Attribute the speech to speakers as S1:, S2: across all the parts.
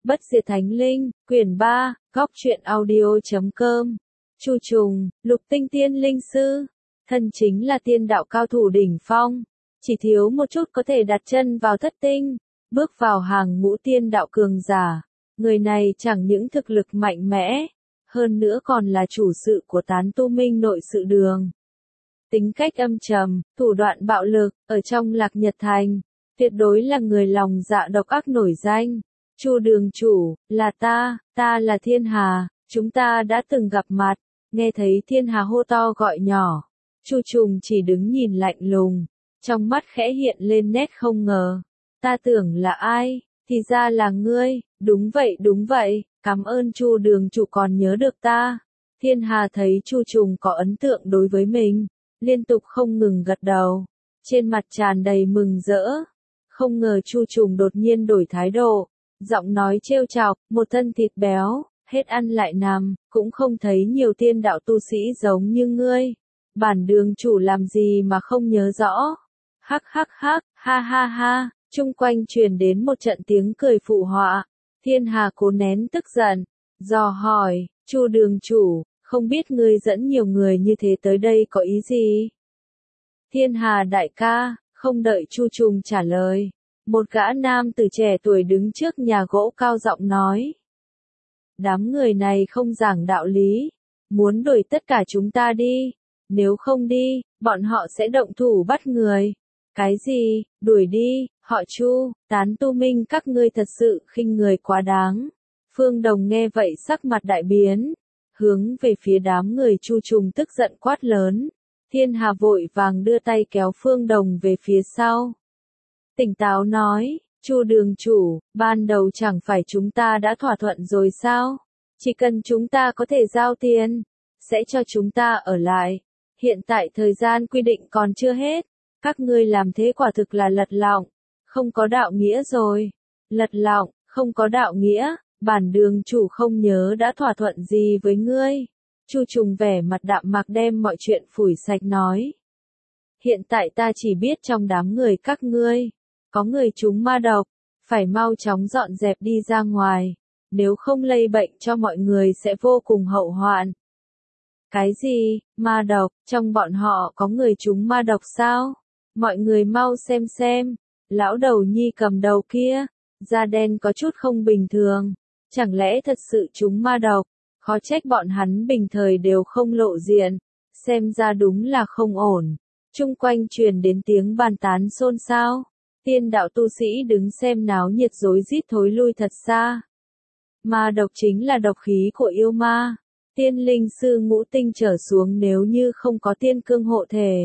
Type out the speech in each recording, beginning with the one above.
S1: Bất diệt thánh linh, quyển 3, góc truyện audio.com. Chu trùng, lục tinh tiên linh sư. Thân chính là tiên đạo cao thủ đỉnh phong. Chỉ thiếu một chút có thể đặt chân vào thất tinh. Bước vào hàng ngũ tiên đạo cường giả. Người này chẳng những thực lực mạnh mẽ. Hơn nữa còn là chủ sự của Tán Tu Minh nội sự đường. Tính cách âm trầm, thủ đoạn bạo lực, ở trong Lạc Nhật Thành. Tuyệt đối là người lòng dạ độc ác nổi danh. Chu đường chủ, là ta là Thiên Hà, chúng ta đã từng gặp mặt. Nghe thấy Thiên Hà hô to gọi nhỏ. Chu trùng chỉ đứng nhìn lạnh lùng. Trong mắt khẽ hiện lên nét không ngờ. Ta tưởng là ai, thì ra là ngươi. Đúng vậy, cảm ơn Chu đường chủ còn nhớ được ta. Thiên Hà thấy Chu trùng có ấn tượng đối với mình. Liên tục không ngừng gật đầu. Trên mặt tràn đầy mừng rỡ. Không ngờ Chu trùng đột nhiên đổi thái độ. Giọng nói trêu chọc, một thân thịt béo, hết ăn lại nằm, cũng không thấy nhiều tiên đạo tu sĩ giống như ngươi. Bản đường chủ làm gì mà không nhớ rõ. Hắc, ha ha, chung quanh truyền đến một trận tiếng cười phụ họa. Thiên Hà cố nén tức giận, dò hỏi, Chu đường chủ, không biết ngươi dẫn nhiều người như thế tới đây có ý gì? Thiên Hà đại ca, không đợi Chu trùng trả lời. Một gã nam tử trẻ tuổi đứng trước nhà gỗ cao giọng nói. Đám người này không giảng đạo lý, muốn đuổi tất cả chúng ta đi, nếu không đi, bọn họ sẽ động thủ bắt người. Cái gì, đuổi đi, họ Chu, Tán Tu Minh các ngươi thật sự khinh người quá đáng. Phương Đồng nghe vậy sắc mặt đại biến, hướng về phía đám người Chu trùng tức giận quát lớn. Thiên Hà vội vàng đưa tay kéo Phương Đồng về phía sau. Tỉnh táo nói, Chu đường chủ, ban đầu chẳng phải chúng ta đã thỏa thuận rồi sao? Chỉ cần chúng ta có thể giao tiền, sẽ cho chúng ta ở lại. Hiện tại thời gian quy định còn chưa hết. Các ngươi làm thế quả thực là lật lọng, không có đạo nghĩa rồi. Lật lọng, không có đạo nghĩa, bản đường chủ không nhớ đã thỏa thuận gì với ngươi. Chu trùng vẻ mặt đạm mạc đem mọi chuyện phủi sạch nói. Hiện tại ta chỉ biết trong đám người các ngươi, có người trúng ma độc, phải mau chóng dọn dẹp đi ra ngoài, nếu không lây bệnh cho mọi người sẽ vô cùng hậu hoạn. Cái gì, ma độc, trong bọn họ có người trúng ma độc sao? Mọi người mau xem, lão đầu nhi cầm đầu kia, da đen có chút không bình thường, chẳng lẽ thật sự trúng ma độc, khó trách bọn hắn bình thời đều không lộ diện, xem ra đúng là không ổn. Chung quanh truyền đến tiếng bàn tán xôn xao. Tiên đạo tu sĩ đứng xem náo nhiệt rối rít thối lui thật xa. Ma độc chính là độc khí của yêu ma. Tiên linh sư ngũ tinh trở xuống nếu như không có tiên cương hộ thể.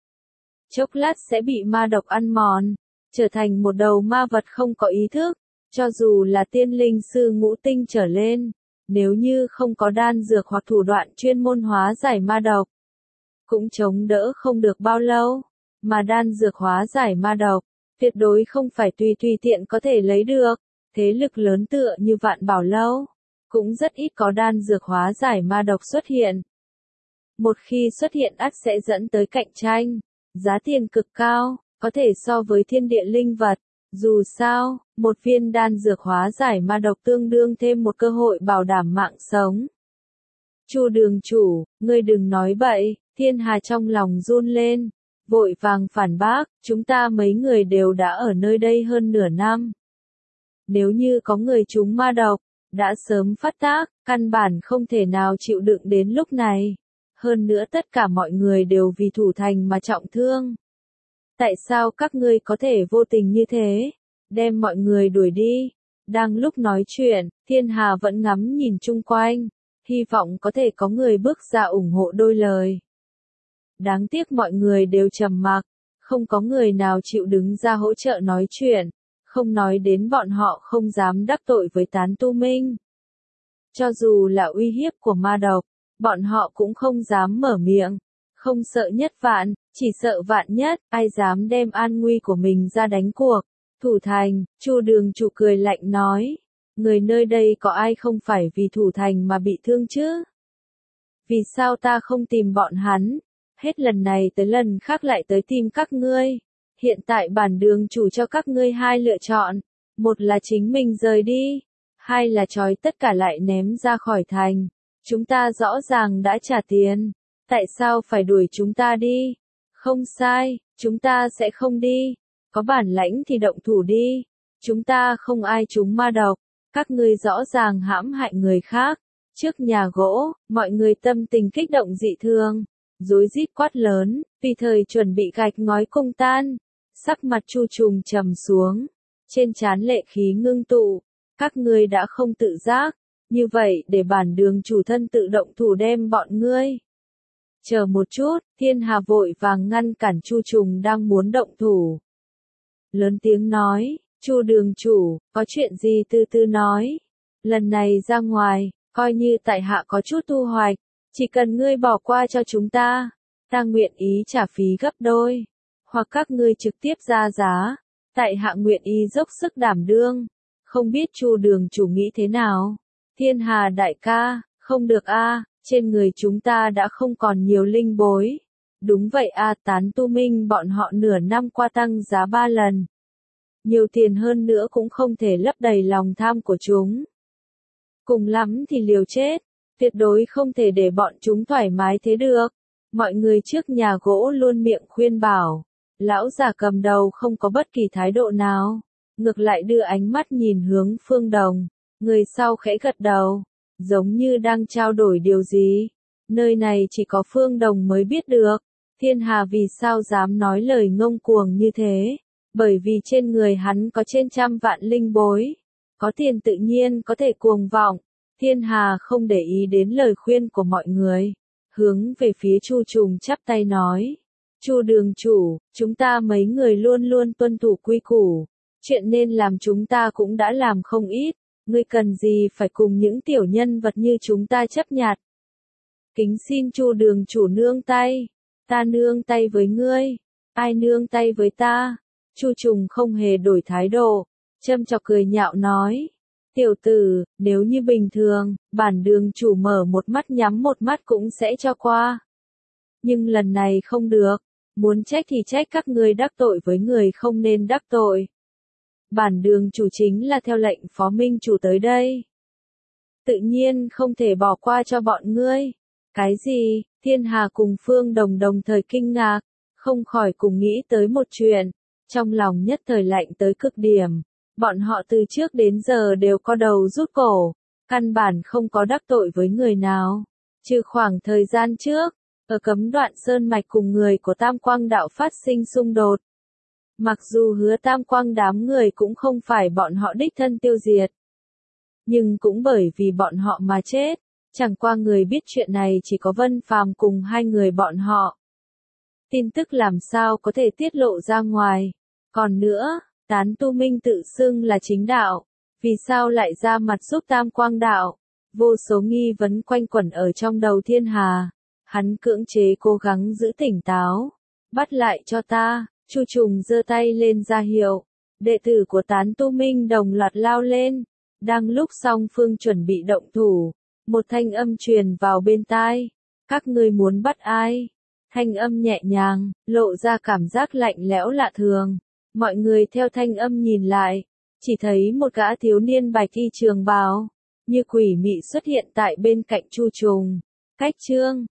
S1: Chốc lát sẽ bị ma độc ăn mòn, trở thành một đầu ma vật không có ý thức. Cho dù là tiên linh sư ngũ tinh trở lên, nếu như không có đan dược hoặc thủ đoạn chuyên môn hóa giải ma độc, cũng chống đỡ không được bao lâu. Mà đan dược hóa giải ma độc, tuyệt đối không phải tùy tiện có thể lấy được. Thế lực lớn tựa như Vạn Bảo Lâu, cũng rất ít có đan dược hóa giải ma độc xuất hiện. Một khi xuất hiện ắt sẽ dẫn tới cạnh tranh, giá tiền cực cao, có thể so với thiên địa linh vật. Dù sao, một viên đan dược hóa giải ma độc tương đương thêm một cơ hội bảo đảm mạng sống. Chu đường chủ, ngươi đừng nói bậy. Thiên Hà trong lòng run lên, vội vàng phản bác, chúng ta mấy người đều đã ở nơi đây hơn nửa năm. Nếu như có người trúng ma độc, đã sớm phát tác, căn bản không thể nào chịu đựng đến lúc này. Hơn nữa tất cả mọi người đều vì thủ thành mà trọng thương. Tại sao các ngươi có thể vô tình như thế, đem mọi người đuổi đi? Đang lúc nói chuyện, Thiên Hà vẫn ngắm nhìn chung quanh, hy vọng có thể có người bước ra ủng hộ đôi lời. Đáng tiếc mọi người đều trầm mặc, không có người nào chịu đứng ra hỗ trợ nói chuyện, không nói đến bọn họ không dám đắc tội với Tán Tu Minh. Cho dù là uy hiếp của ma độc, bọn họ cũng không dám mở miệng, không sợ nhất vạn, chỉ sợ vạn nhất, ai dám đem an nguy của mình ra đánh cuộc. Thủ thành, Chu đường chủ cười lạnh nói, người nơi đây có ai không phải vì thủ thành mà bị thương chứ? Vì sao ta không tìm bọn hắn? Hết lần này tới lần khác lại tới tìm các ngươi. Hiện tại bản đường chủ cho các ngươi hai lựa chọn. Một là chính mình rời đi. Hai là trói tất cả lại ném ra khỏi thành. Chúng ta rõ ràng đã trả tiền. Tại sao phải đuổi chúng ta đi? Không sai, chúng ta sẽ không đi. Có bản lãnh thì động thủ đi. Chúng ta không ai trúng ma độc. Các ngươi rõ ràng hãm hại người khác. Trước nhà gỗ, mọi người tâm tình kích động dị thường. Rối rít quát lớn, vì thời chuẩn bị gạch ngói cung tan. Sắc mặt Chu Trùng trầm xuống. Trên trán lệ khí ngưng tụ. Các ngươi đã không tự giác. Như vậy để bản đường chủ thân tự động thủ đem bọn ngươi. Chờ một chút, Thiên Hà vội vàng ngăn cản Chu Trùng đang muốn động thủ. Lớn tiếng nói, Chu đường chủ, có chuyện gì từ từ nói. Lần này ra ngoài, coi như tại hạ có chút thu hoạch, chỉ cần ngươi bỏ qua cho chúng ta nguyện ý trả phí gấp đôi, hoặc các ngươi trực tiếp ra giá, tại hạ nguyện ý dốc sức đảm đương. Không biết Chu đường chủ nghĩ thế nào? Thiên Hà đại ca, không được a, trên người chúng ta đã không còn nhiều linh bối. Đúng vậy a, Tán Tu Minh bọn họ nửa năm qua tăng giá 3 lần. Nhiều tiền hơn nữa cũng không thể lấp đầy lòng tham của chúng. Cùng lắm thì liều chết, tuyệt đối không thể để bọn chúng thoải mái thế được. Mọi người trước nhà gỗ luôn miệng khuyên bảo. Lão già cầm đầu không có bất kỳ thái độ nào. Ngược lại đưa ánh mắt nhìn hướng Phương Đồng. Người sau khẽ gật đầu. Giống như đang trao đổi điều gì. Nơi này chỉ có Phương Đồng mới biết được. Thiên Hà vì sao dám nói lời ngông cuồng như thế. Bởi vì trên người hắn có trên 100 vạn linh bối. Có tiền tự nhiên có thể cuồng vọng. Thiên Hà không để ý đến lời khuyên của mọi người. Hướng về phía Chu Trùng chắp tay nói. Chu đường chủ, chúng ta mấy người luôn luôn tuân thủ quy củ. Chuyện nên làm chúng ta cũng đã làm không ít. Ngươi cần gì phải cùng những tiểu nhân vật như chúng ta chấp nhặt. Kính xin Chu đường chủ nương tay. Ta nương tay với ngươi. Ai nương tay với ta? Chu Trùng không hề đổi thái độ. Châm chọc cười nhạo nói. Tiểu tử, nếu như bình thường, bản đường chủ mở một mắt nhắm một mắt cũng sẽ cho qua. Nhưng lần này không được. Muốn trách thì trách các ngươi đắc tội với người không nên đắc tội. Bản đường chủ chính là theo lệnh phó minh chủ tới đây. Tự nhiên không thể bỏ qua cho bọn ngươi. Cái gì? Thiên Hà cùng Phương Đồng đồng thời kinh ngạc, không khỏi cùng nghĩ tới một chuyện. Trong lòng nhất thời lạnh tới cực điểm. Bọn họ từ trước đến giờ đều có đầu rút cổ. Căn bản không có đắc tội với người nào. Trừ khoảng thời gian trước, ở cấm đoạn sơn mạch cùng người của Tam Quang đạo phát sinh xung đột. Mặc dù hứa Tam Quang đám người cũng không phải bọn họ đích thân tiêu diệt. Nhưng cũng bởi vì bọn họ mà chết. Chẳng qua người biết chuyện này chỉ có Vân Phàm cùng hai người bọn họ. Tin tức làm sao có thể tiết lộ ra ngoài. Còn nữa, Tán Tu Minh tự xưng là chính đạo. Vì sao lại ra mặt giúp Tam Quang đạo? Vô số nghi vấn quanh quẩn ở trong đầu Thiên Hà. Hắn cưỡng chế cố gắng giữ tỉnh táo. Bắt lại cho ta. Chu Trùng giơ tay lên ra hiệu. Đệ tử của Tán Tu Minh đồng loạt lao lên. Đang lúc song phương chuẩn bị động thủ. Một thanh âm truyền vào bên tai. Các ngươi muốn bắt ai? Thanh âm nhẹ nhàng, lộ ra cảm giác lạnh lẽo lạ thường. Mọi người theo thanh âm nhìn lại. Chỉ thấy một gã thiếu niên bạch y trường bào. Như quỷ mị xuất hiện tại bên cạnh Chu Trùng. Cách chương